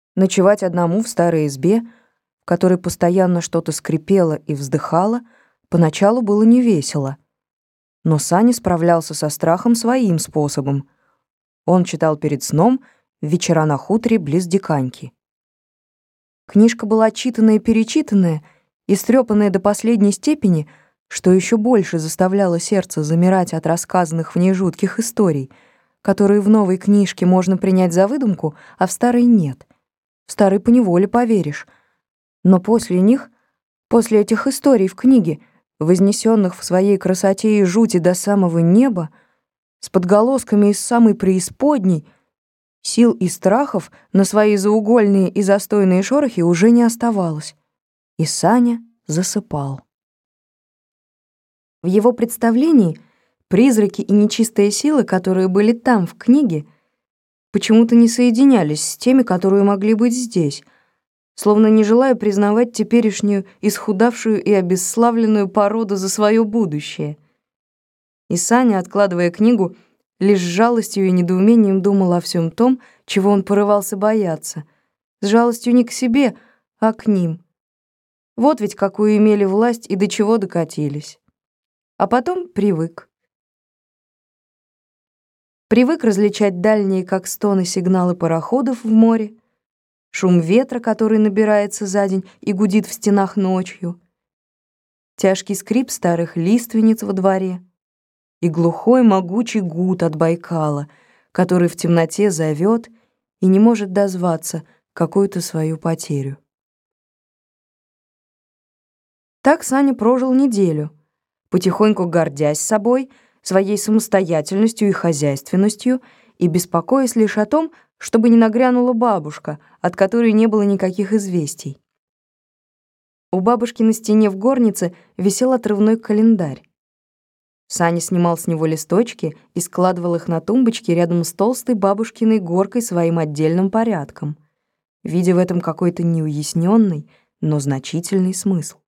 Ночевать одному в старой избе, в которой постоянно что-то скрипело и вздыхало, поначалу было невесело. Но Саня справлялся со страхом своим способом. Он читал перед сном «Вечера на хуторе близ Диканьки». Книжка была читанная и перечитанная, истрёпанная до последней степени, что еще больше заставляло сердце замирать от рассказанных в ней жутких историй, которые в новой книжке можно принять за выдумку, а в старой нет. В старой поневоле поверишь. Но после них, после этих историй в книге, вознесенных в своей красоте и жути до самого неба, с подголосками из самой преисподней, сил и страхов на свои заугольные и застойные шорохи уже не оставалось. И Саня засыпал. В его представлении призраки и нечистые силы, которые были там, в книге, почему-то не соединялись с теми, которые могли быть здесь, словно не желая признавать теперешнюю исхудавшую и обесславленную породу за свое будущее. И Саня, откладывая книгу, лишь с жалостью и недоумением думал о всем том, чего он порывался бояться, с жалостью не к себе, а к ним. Вот ведь какую имели власть и до чего докатились. А потом привык. Привык различать дальние, как стоны, сигналы пароходов в море, шум ветра, который набирается за день и гудит в стенах ночью, тяжкий скрип старых лиственниц во дворе и глухой могучий гуд от Байкала, который в темноте зовет и не может дозваться какую-то свою потерю. Так Саня прожил неделю, потихоньку гордясь собой, своей самостоятельностью и хозяйственностью, и беспокоясь лишь о том, чтобы не нагрянула бабушка, от которой не было никаких известий. У бабушки на стене в горнице висел отрывной календарь. Саня снимал с него листочки и складывал их на тумбочке рядом с толстой бабушкиной горкой своим отдельным порядком, видя в этом какой-то неуясненный, но значительный смысл.